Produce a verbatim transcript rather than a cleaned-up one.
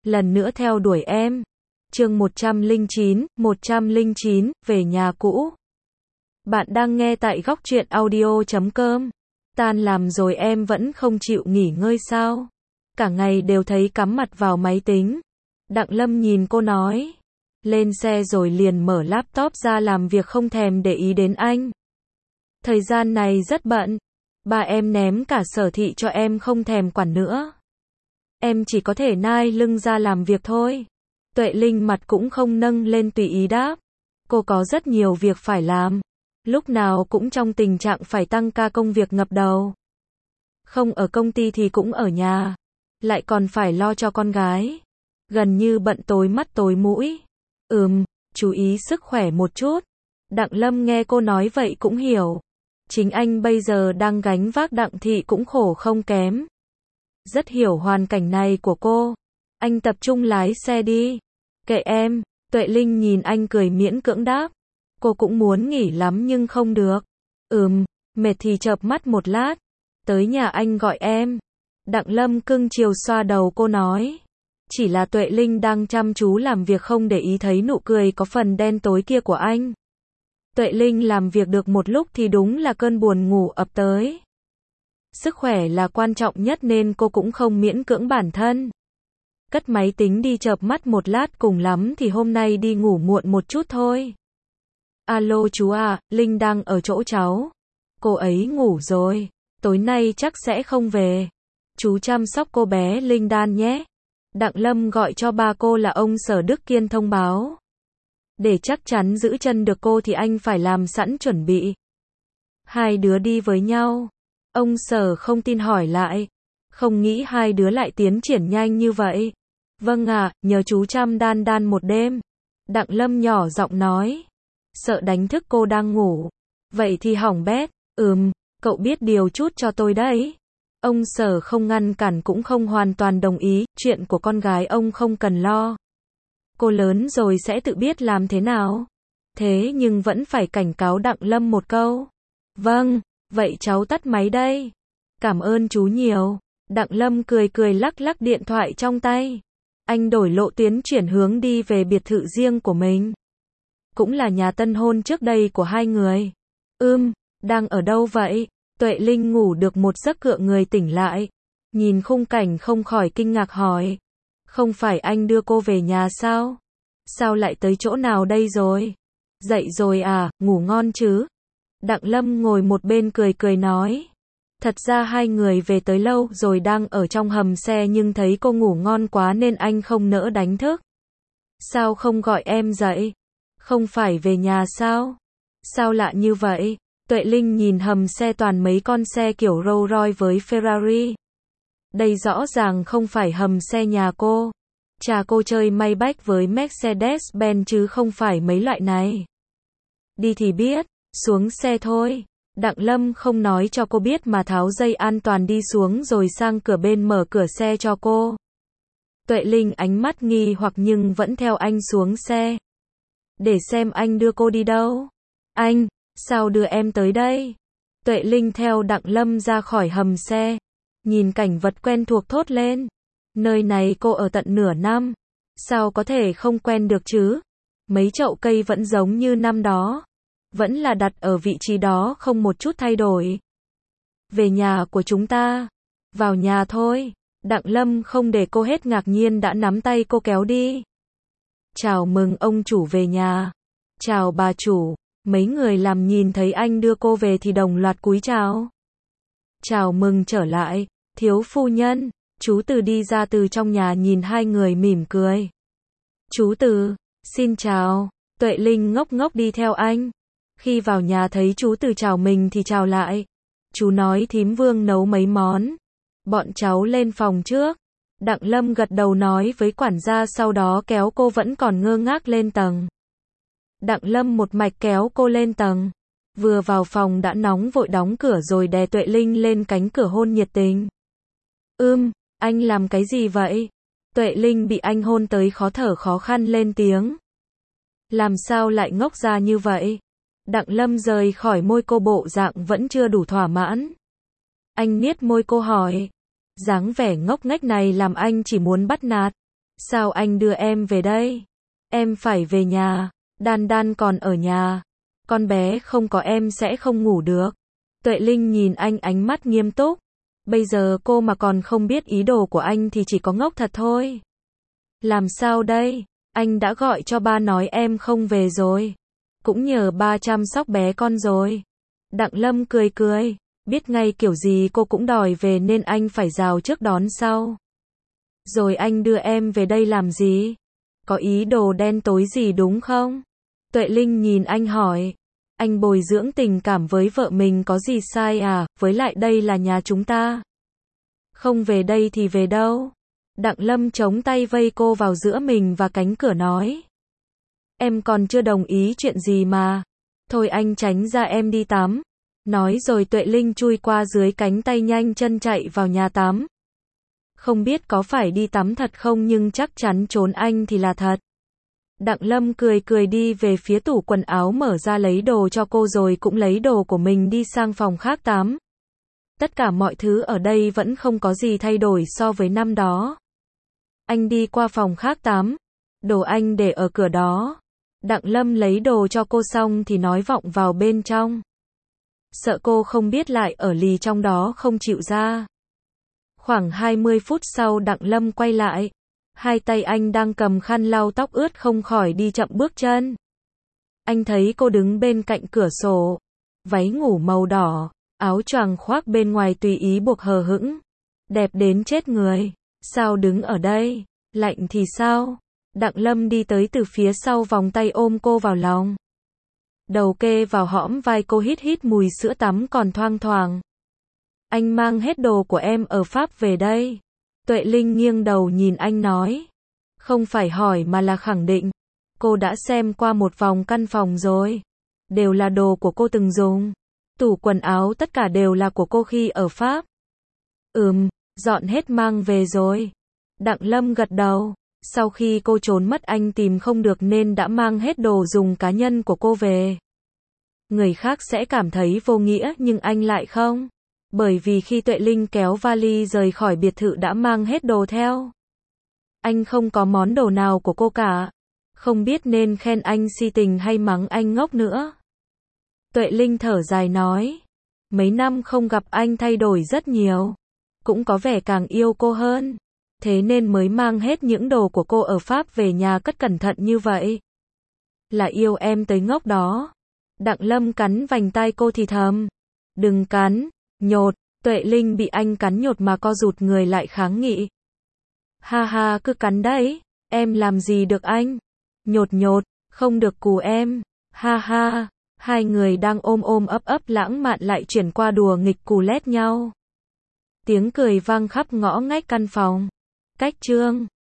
lần nữa theo đuổi em. Chương một trăm lẻ chín, một trăm lẻ chín, về nhà cũ. Bạn đang nghe tại góc truyện audio chấm com. Tan làm rồi em vẫn không chịu nghỉ ngơi sao? Cả ngày đều thấy cắm mặt vào máy tính. Đặng Lâm nhìn cô nói. Lên xe rồi liền mở laptop ra làm việc không thèm để ý đến anh. Thời gian này rất bận. Ba em ném cả sở thị cho em không thèm quản nữa. Em chỉ có thể nai lưng ra làm việc thôi. Tuệ Linh mặt cũng không nâng lên tùy ý đáp. Cô có rất nhiều việc phải làm. Lúc nào cũng trong tình trạng phải tăng ca công việc ngập đầu. Không ở công ty thì cũng ở nhà. Lại còn phải lo cho con gái. Gần như bận tối mắt tối mũi. Ừm, chú ý sức khỏe một chút. Đặng Lâm nghe cô nói vậy cũng hiểu. Chính anh bây giờ đang gánh vác Đặng Thị cũng khổ không kém. Rất hiểu hoàn cảnh này của cô. Anh tập trung lái xe đi. Kệ em, Tuệ Linh nhìn anh cười miễn cưỡng đáp. Cô cũng muốn nghỉ lắm nhưng không được. Ừm, mệt thì chợp mắt một lát. Tới nhà anh gọi em. Đặng Lâm cưng chiều xoa đầu cô nói. Chỉ là Tuệ Linh đang chăm chú làm việc không để ý thấy nụ cười có phần đen tối kia của anh. Tuệ Linh làm việc được một lúc thì đúng là cơn buồn ngủ ập tới. Sức khỏe là quan trọng nhất nên cô cũng không miễn cưỡng bản thân. Cất máy tính đi chợp mắt một lát, cùng lắm thì hôm nay đi ngủ muộn một chút thôi. Alo chú à, Linh đang ở chỗ cháu. Cô ấy ngủ rồi, tối nay chắc sẽ không về. Chú chăm sóc cô bé Linh Đan nhé. Đặng Lâm gọi cho ba cô là ông Sở Đức Kiên thông báo. Để chắc chắn giữ chân được cô thì anh phải làm sẵn chuẩn bị. Hai đứa đi với nhau. Ông Sở không tin hỏi lại. Không nghĩ hai đứa lại tiến triển nhanh như vậy. Vâng ạ, à, nhờ chú chăm Đan Đan một đêm. Đặng Lâm nhỏ giọng nói. Sợ đánh thức cô đang ngủ. Vậy thì hỏng bét. Ừm, cậu biết điều chút cho tôi đấy. Ông Sở không ngăn cản cũng không hoàn toàn đồng ý. Chuyện của con gái ông không cần lo. Cô lớn rồi sẽ tự biết làm thế nào. Thế nhưng vẫn phải cảnh cáo Đặng Lâm một câu. Vâng, vậy cháu tắt máy đây. Cảm ơn chú nhiều. Đặng Lâm cười cười lắc lắc điện thoại trong tay. Anh đổi lộ tuyến chuyển hướng đi về biệt thự riêng của mình. Cũng là nhà tân hôn trước đây của hai người. Ưm, đang ở đâu vậy? Tuệ Linh ngủ được một giấc cựa người tỉnh lại. Nhìn khung cảnh không khỏi kinh ngạc hỏi. Không phải anh đưa cô về nhà sao? Sao lại tới chỗ nào đây rồi? Dậy rồi à, ngủ ngon chứ? Đặng Lâm ngồi một bên cười cười nói. Thật ra hai người về tới lâu rồi, đang ở trong hầm xe nhưng thấy cô ngủ ngon quá nên anh không nỡ đánh thức. Sao không gọi em dậy? Không phải về nhà sao? Sao lạ như vậy? Tuệ Linh nhìn hầm xe toàn mấy con xe kiểu Rolls Royce với Ferrari. Đây rõ ràng không phải hầm xe nhà cô. Cha cô chơi Maybach với Mercedes-Benz chứ không phải mấy loại này. Đi thì biết, xuống xe thôi. Đặng Lâm không nói cho cô biết mà tháo dây an toàn đi xuống rồi sang cửa bên mở cửa xe cho cô. Tuệ Linh ánh mắt nghi hoặc nhưng vẫn theo anh xuống xe. Để xem anh đưa cô đi đâu. Anh, sao đưa em tới đây? Tuệ Linh theo Đặng Lâm ra khỏi hầm xe. Nhìn cảnh vật quen thuộc thốt lên. Nơi này cô ở tận nửa năm. Sao có thể không quen được chứ? Mấy chậu cây vẫn giống như năm đó. Vẫn là đặt ở vị trí đó không một chút thay đổi. Về nhà của chúng ta. Vào nhà thôi. Đặng Lâm không để cô hết ngạc nhiên đã nắm tay cô kéo đi. Chào mừng ông chủ về nhà. Chào bà chủ. Mấy người làm nhìn thấy anh đưa cô về thì đồng loạt cúi chào. Chào mừng trở lại, thiếu phu nhân. Chú Từ đi ra từ trong nhà nhìn hai người mỉm cười. Chú Từ, xin chào. Tuệ Linh ngốc ngốc đi theo anh. Khi vào nhà thấy chú Từ chào mình thì chào lại. Chú nói thím Vương nấu mấy món. Bọn cháu lên phòng trước. Đặng Lâm gật đầu nói với quản gia, sau đó kéo cô vẫn còn ngơ ngác lên tầng. Đặng Lâm một mạch kéo cô lên tầng. Vừa vào phòng đã nóng vội đóng cửa rồi đè Tuệ Linh lên cánh cửa hôn nhiệt tình. Ưm, anh làm cái gì vậy? Tuệ Linh bị anh hôn tới khó thở khó khăn lên tiếng. Làm sao lại ngốc ra như vậy? Đặng Lâm rời khỏi môi cô, bộ dạng vẫn chưa đủ thỏa mãn. Anh niết môi cô hỏi. Dáng vẻ ngốc nghếch này làm anh chỉ muốn bắt nạt. Sao anh đưa em về đây? Em phải về nhà, Đan Đan còn ở nhà. Con bé không có em sẽ không ngủ được. Tuệ Linh nhìn anh ánh mắt nghiêm túc. Bây giờ cô mà còn không biết ý đồ của anh thì chỉ có ngốc thật thôi. Làm sao đây? Anh đã gọi cho ba nói em không về rồi. Cũng nhờ ba chăm sóc bé con rồi. Đặng Lâm cười cười. Biết ngay kiểu gì cô cũng đòi về nên anh phải rào trước đón sau. Rồi anh đưa em về đây làm gì? Có ý đồ đen tối gì đúng không? Tuệ Linh nhìn anh hỏi. Anh bồi dưỡng tình cảm với vợ mình có gì sai à, với lại đây là nhà chúng ta. Không về đây thì về đâu? Đặng Lâm chống tay vây cô vào giữa mình và cánh cửa nói. Em còn chưa đồng ý chuyện gì mà. Thôi anh tránh ra em đi tắm. Nói rồi Tuệ Linh chui qua dưới cánh tay nhanh chân chạy vào nhà tắm. Không biết có phải đi tắm thật không nhưng chắc chắn trốn anh thì là thật. Đặng Lâm cười cười đi về phía tủ quần áo mở ra lấy đồ cho cô rồi cũng lấy đồ của mình đi sang phòng khác tắm. Tất cả mọi thứ ở đây vẫn không có gì thay đổi so với năm đó. Anh đi qua phòng khác tắm. Đồ anh để ở cửa đó. Đặng Lâm lấy đồ cho cô xong thì nói vọng vào bên trong. Sợ cô không biết lại ở lì trong đó không chịu ra. Khoảng hai mươi phút sau Đặng Lâm quay lại. Hai tay anh đang cầm khăn lau tóc ướt không khỏi đi chậm bước chân. Anh thấy cô đứng bên cạnh cửa sổ. Váy ngủ màu đỏ, áo choàng khoác bên ngoài tùy ý buộc hờ hững. Đẹp đến chết người. Sao đứng ở đây? Lạnh thì sao? Đặng Lâm đi tới từ phía sau vòng tay ôm cô vào lòng. Đầu kê vào hõm vai cô hít hít mùi sữa tắm còn thoang thoảng. Anh mang hết đồ của em ở Pháp về đây. Tuệ Linh nghiêng đầu nhìn anh nói. Không phải hỏi mà là khẳng định. Cô đã xem qua một vòng căn phòng rồi. Đều là đồ của cô từng dùng. Tủ quần áo tất cả đều là của cô khi ở Pháp. Ừm, dọn hết mang về rồi. Đặng Lâm gật đầu. Sau khi cô trốn mất anh tìm không được nên đã mang hết đồ dùng cá nhân của cô về. Người khác sẽ cảm thấy vô nghĩa nhưng anh lại không. Bởi vì khi Tuệ Linh kéo vali rời khỏi biệt thự đã mang hết đồ theo. Anh không có món đồ nào của cô cả. Không biết nên khen anh si tình hay mắng anh ngốc nữa. Tuệ Linh thở dài nói. Mấy năm không gặp anh thay đổi rất nhiều. Cũng có vẻ càng yêu cô hơn. Thế nên mới mang hết những đồ của cô ở Pháp về nhà cất cẩn thận như vậy. Là yêu em tới ngốc đó. Đặng Lâm cắn vành tai cô thì thầm. Đừng cắn, nhột. Tuệ Linh bị anh cắn nhột mà co rụt người lại kháng nghị. Ha ha cứ cắn đấy, em làm gì được anh. Nhột nhột, không được cù em. Ha ha, hai người đang ôm ôm ấp ấp lãng mạn lại chuyển qua đùa nghịch cù lét nhau. Tiếng cười vang khắp ngõ ngách căn phòng. Cách chương